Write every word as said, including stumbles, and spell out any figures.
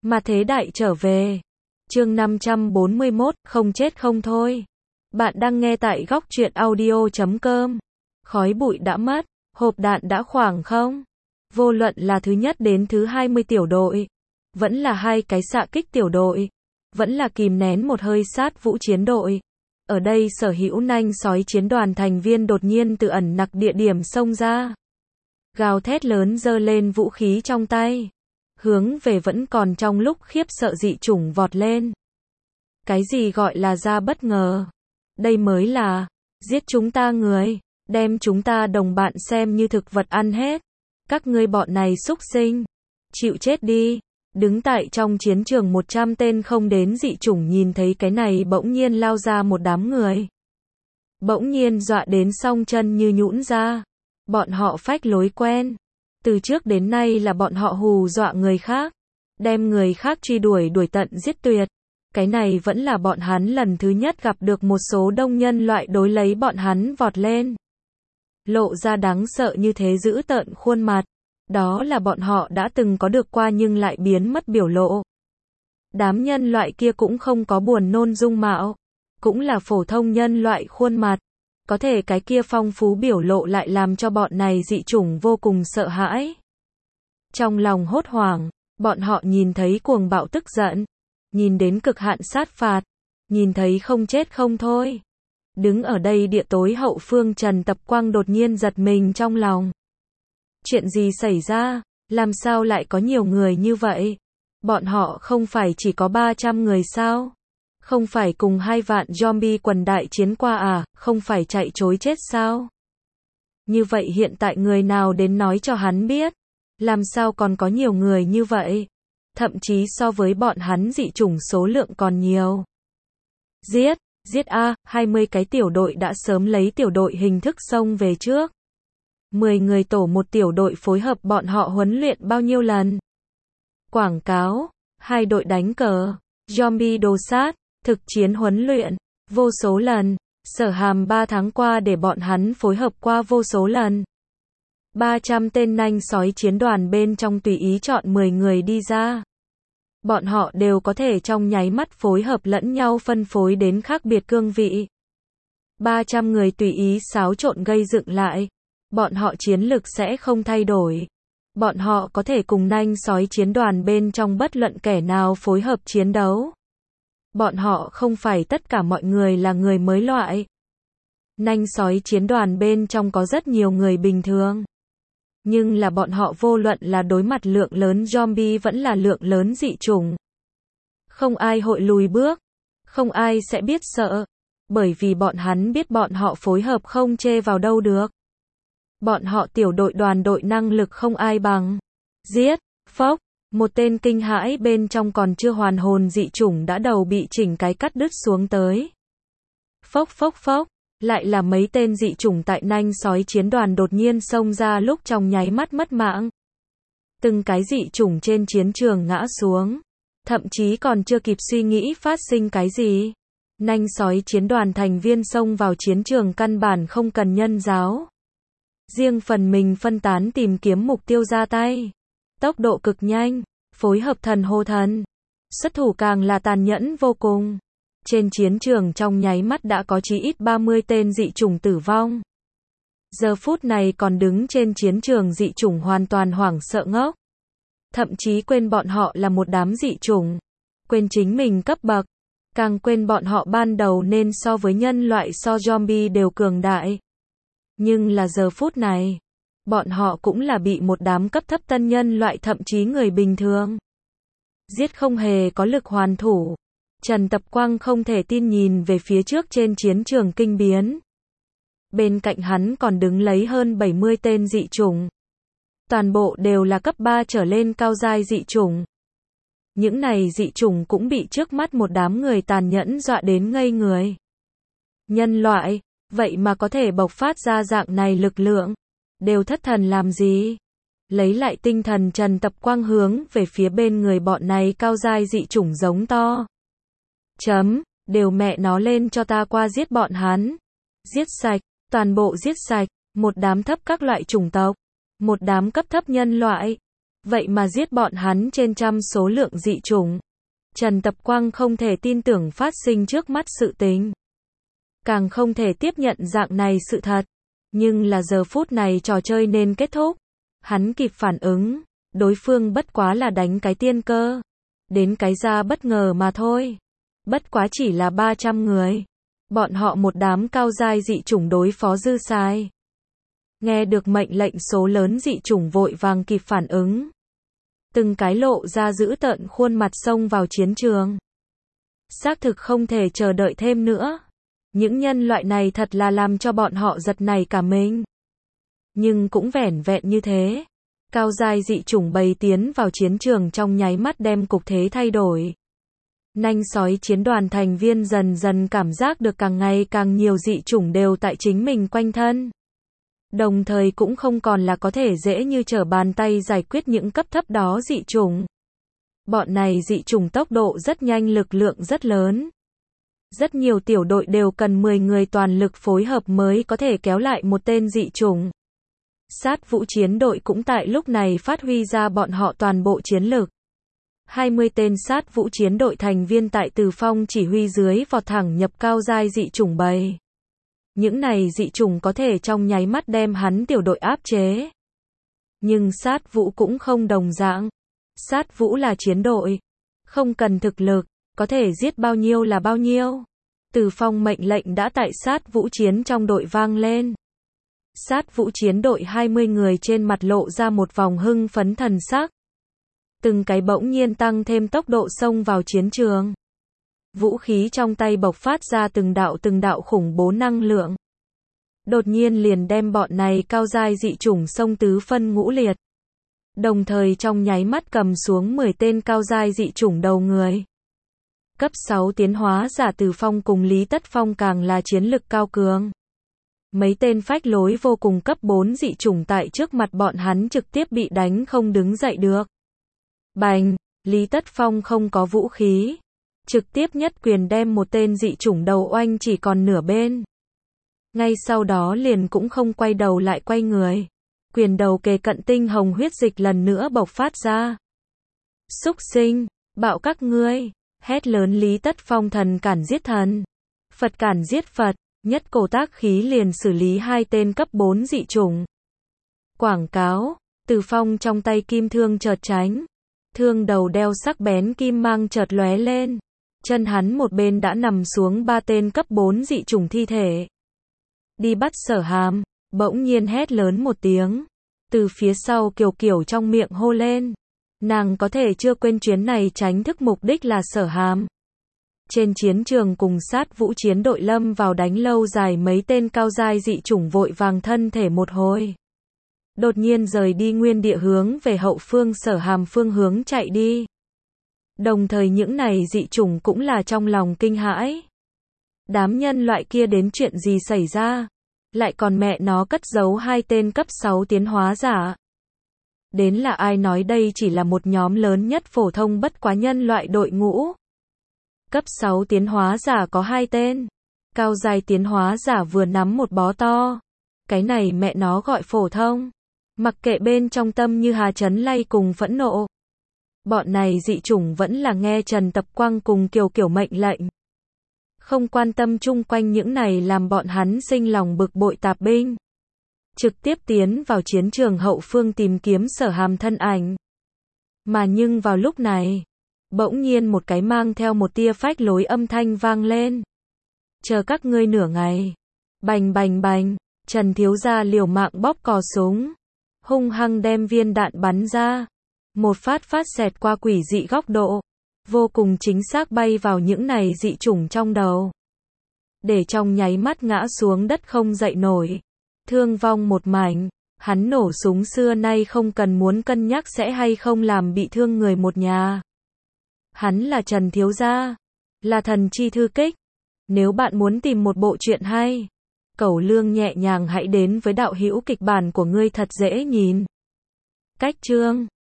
Mà thế đại trở về. Chương năm trăm bốn mươi mốt, không chết không thôi. Bạn đang nghe tại góc truyện audio chấm com. Khói bụi đã mất, hộp đạn đã khoảng không? Vô luận là thứ nhất đến thứ hai mươi tiểu đội, vẫn là hai cái xạ kích tiểu đội, vẫn là kìm nén một hơi sát vũ chiến đội. Ở đây sở hữu nanh sói chiến đoàn thành viên đột nhiên từ ẩn nặc địa điểm xông ra. Gào thét lớn giơ lên vũ khí trong tay. Hướng về vẫn còn trong lúc khiếp sợ dị chủng vọt lên. Cái gì gọi là ra bất ngờ? Đây mới là giết chúng ta người, đem chúng ta đồng bạn xem như thực vật ăn hết. Các ngươi bọn này xúc sinh, chịu chết đi. Đứng tại trong chiến trường một trăm tên không đến dị chủng nhìn thấy cái này bỗng nhiên lao ra một đám người. Bỗng nhiên dọa đến song chân như nhũn ra. Bọn họ phách lối quen. Từ trước đến nay là bọn họ hù dọa người khác. Đem người khác truy đuổi đuổi tận giết tuyệt. Cái này vẫn là bọn hắn lần thứ nhất gặp được một số đông nhân loại đối lấy bọn hắn vọt lên. Lộ ra đáng sợ như thế dữ tợn khuôn mặt. Đó là bọn họ đã từng có được qua nhưng lại biến mất biểu lộ. Đám nhân loại kia cũng không có buồn nôn dung mạo. Cũng là phổ thông nhân loại khuôn mặt. Có thể cái kia phong phú biểu lộ lại làm cho bọn này dị chủng vô cùng sợ hãi. Trong lòng hốt hoảng, bọn họ nhìn thấy cuồng bạo tức giận. Nhìn đến cực hạn sát phạt. Nhìn thấy không chết không thôi. Đứng ở đây địa tối hậu phương Trần Tập Quang đột nhiên giật mình trong lòng. Chuyện gì xảy ra? Làm sao lại có nhiều người như vậy? Bọn họ không phải chỉ có ba trăm người sao? Không phải cùng hai vạn zombie quần đại chiến qua à? Không phải chạy trối chết sao? Như vậy hiện tại người nào đến nói cho hắn biết? Làm sao còn có nhiều người như vậy? Thậm chí so với bọn hắn dị chủng số lượng còn nhiều. Giết, giết a, hai mươi cái tiểu đội đã sớm lấy tiểu đội hình thức xông về trước. mười người tổ một tiểu đội phối hợp bọn họ huấn luyện bao nhiêu lần. Quảng cáo, hai đội đánh cờ, zombie đồ sát, thực chiến huấn luyện, vô số lần, Sở Hàm ba tháng qua để bọn hắn phối hợp qua vô số lần. ba trăm tên nanh sói chiến đoàn bên trong tùy ý chọn mười người đi ra. Bọn họ đều có thể trong nháy mắt phối hợp lẫn nhau phân phối đến khác biệt cương vị. ba trăm người tùy ý xáo trộn gây dựng lại. Bọn họ chiến lực sẽ không thay đổi. Bọn họ có thể cùng nanh sói chiến đoàn bên trong bất luận kẻ nào phối hợp chiến đấu. Bọn họ không phải tất cả mọi người là người mới loại. Nanh sói chiến đoàn bên trong có rất nhiều người bình thường. Nhưng là bọn họ vô luận là đối mặt lượng lớn zombie vẫn là lượng lớn dị chủng. Không ai hội lùi bước. Không ai sẽ biết sợ. Bởi vì bọn hắn biết bọn họ phối hợp không chê vào đâu được. Bọn họ tiểu đội đoàn đội năng lực không ai bằng. Giết, phốc, một tên kinh hãi bên trong còn chưa hoàn hồn dị chủng đã đầu bị chỉnh cái cắt đứt xuống tới. Phốc phốc phốc, lại là mấy tên dị chủng tại nanh sói chiến đoàn đột nhiên xông ra lúc trong nháy mắt mất mạng. Từng cái dị chủng trên chiến trường ngã xuống. Thậm chí còn chưa kịp suy nghĩ phát sinh cái gì. Nanh sói chiến đoàn thành viên xông vào chiến trường căn bản không cần nhân giáo. Riêng phần mình phân tán tìm kiếm mục tiêu ra tay. Tốc độ cực nhanh, phối hợp thần hô thần. Xuất thủ càng là tàn nhẫn vô cùng. Trên chiến trường trong nháy mắt đã có chí ít ba mươi tên dị chủng tử vong. Giờ phút này còn đứng trên chiến trường dị chủng hoàn toàn hoảng sợ ngốc. Thậm chí quên bọn họ là một đám dị chủng. Quên chính mình cấp bậc. Càng quên bọn họ ban đầu nên so với nhân loại so zombie đều cường đại. Nhưng là giờ phút này, bọn họ cũng là bị một đám cấp thấp tân nhân loại thậm chí người bình thường. Giết không hề có lực hoàn thủ. Trần Tập Quang không thể tin nhìn về phía trước trên chiến trường kinh biến. Bên cạnh hắn còn đứng lấy hơn bảy mươi tên dị chủng. Toàn bộ đều là cấp ba trở lên cao giai dị chủng. Những này dị chủng cũng bị trước mắt một đám người tàn nhẫn dọa đến ngây người. Nhân loại, vậy mà có thể bộc phát ra dạng này lực lượng. Đều thất thần làm gì? Lấy lại tinh thần Trần Tập Quang hướng về phía bên người bọn này cao giai dị chủng giống to. Chấm, đều mẹ nó lên cho ta qua giết bọn hắn. Giết sạch, toàn bộ giết sạch, một đám thấp các loại chủng tộc. Một đám cấp thấp nhân loại. Vậy mà giết bọn hắn trên trăm số lượng dị chủng. Trần Tập Quang không thể tin tưởng phát sinh trước mắt sự tình. Càng không thể tiếp nhận dạng này sự thật. Nhưng là giờ phút này trò chơi nên kết thúc. Hắn kịp phản ứng, đối phương bất quá là đánh cái tiên cơ. Đến cái ra bất ngờ mà thôi. Bất quá chỉ là ba trăm người. Bọn họ một đám cao giai dị chủng đối phó dư sai. Nghe được mệnh lệnh số lớn dị chủng vội vàng kịp phản ứng. Từng cái lộ ra dữ tợn khuôn mặt xông vào chiến trường. Xác thực không thể chờ đợi thêm nữa. Những nhân loại này thật là làm cho bọn họ giật nảy cả mình. Nhưng cũng vẻn vẹn như thế. Cao giai dị chủng bầy tiến vào chiến trường trong nháy mắt đem cục thế thay đổi. Nanh sói chiến đoàn thành viên dần dần cảm giác được càng ngày càng nhiều dị chủng đều tại chính mình quanh thân. Đồng thời cũng không còn là có thể dễ như trở bàn tay giải quyết những cấp thấp đó dị chủng. Bọn này dị chủng tốc độ rất nhanh, lực lượng rất lớn. Rất nhiều tiểu đội đều cần mười người toàn lực phối hợp mới có thể kéo lại một tên dị chủng. Sát vũ chiến đội cũng tại lúc này phát huy ra bọn họ toàn bộ chiến lực. hai mươi tên sát vũ chiến đội thành viên tại Từ Phong chỉ huy dưới vọt thẳng nhập cao giai dị chủng bầy. Những này dị chủng có thể trong nháy mắt đem hắn tiểu đội áp chế. Nhưng sát vũ cũng không đồng dạng. Sát vũ là chiến đội. Không cần thực lực, có thể giết bao nhiêu là bao nhiêu. Từ Phong mệnh lệnh đã tại sát vũ chiến trong đội vang lên. Sát vũ chiến đội hai mươi người trên mặt lộ ra một vòng hưng phấn thần sắc. Từng cái bỗng nhiên tăng thêm tốc độ xông vào chiến trường. Vũ khí trong tay bộc phát ra từng đạo từng đạo khủng bố năng lượng. Đột nhiên liền đem bọn này cao giai dị chủng xông tứ phân ngũ liệt. Đồng thời trong nháy mắt cầm xuống mười tên cao giai dị chủng đầu người. Cấp sáu tiến hóa giả Từ Phong cùng Lý Tất Phong càng là chiến lực cao cường. Mấy tên phách lối vô cùng cấp bốn dị chủng tại trước mặt bọn hắn trực tiếp bị đánh không đứng dậy được. Bành, Lý Tất Phong không có vũ khí. Trực tiếp nhất quyền đem một tên dị chủng đầu oanh chỉ còn nửa bên. Ngay sau đó liền cũng không quay đầu lại quay người. Quyền đầu kề cận tinh hồng huyết dịch lần nữa bộc phát ra. Súc sinh, bạo các ngươi, hét lớn Lý Tất Phong thần cản giết thần. Phật cản giết Phật, nhất cổ tác khí liền xử lý hai tên cấp bốn dị chủng. Quảng cáo, Từ Phong trong tay kim thương chợt tránh. Thương đầu đeo sắc bén kim mang chợt lóe lên. Chân hắn một bên đã nằm xuống ba tên cấp bốn dị chủng thi thể. Đi bắt Sở Hàm, bỗng nhiên hét lớn một tiếng. Từ phía sau Kiều Kiều trong miệng hô lên. Nàng có thể chưa quên chuyến này tránh thức mục đích là Sở Hàm. Trên chiến trường cùng sát vũ chiến đội lâm vào đánh lâu dài, mấy tên cao giai dị chủng vội vàng thân thể một hồi. Đột nhiên rời đi nguyên địa hướng về hậu phương Sở Hàm phương hướng chạy đi. Đồng thời những này dị chủng cũng là trong lòng kinh hãi. Đám nhân loại kia đến chuyện gì xảy ra? Lại còn mẹ nó cất giấu hai tên cấp sáu tiến hóa giả. Đến là ai nói đây chỉ là một nhóm lớn nhất phổ thông bất quá nhân loại đội ngũ. Cấp sáu tiến hóa giả có hai tên. Cao giai tiến hóa giả vừa nắm một bó to. Cái này mẹ nó gọi phổ thông. Mặc kệ bên trong tâm như hà chấn lay cùng phẫn nộ. Bọn này dị chủng vẫn là nghe Trần Tập Quang cùng Kiều Kiều mệnh lệnh. Không quan tâm chung quanh những này làm bọn hắn sinh lòng bực bội tạp binh. Trực tiếp tiến vào chiến trường hậu phương tìm kiếm Sở Hàm thân ảnh. Mà nhưng vào lúc này, bỗng nhiên một cái mang theo một tia phách lối âm thanh vang lên. Chờ các ngươi nửa ngày. Bành bành bành, Trần thiếu gia liều mạng bóp cò súng. Hung hăng đem viên đạn bắn ra. Một phát phát xẹt qua quỷ dị góc độ. Vô cùng chính xác bay vào những này dị chủng trong đầu. Để trong nháy mắt ngã xuống đất không dậy nổi. Thương vong một mảnh. Hắn nổ súng xưa nay không cần muốn cân nhắc sẽ hay không làm bị thương người một nhà. Hắn là Trần thiếu gia. Là thần chi thư kích. Nếu bạn muốn tìm một bộ truyện hay, Cẩu Lương nhẹ nhàng hãy đến với đạo hữu kịch bản của ngươi thật dễ nhìn. Cách chương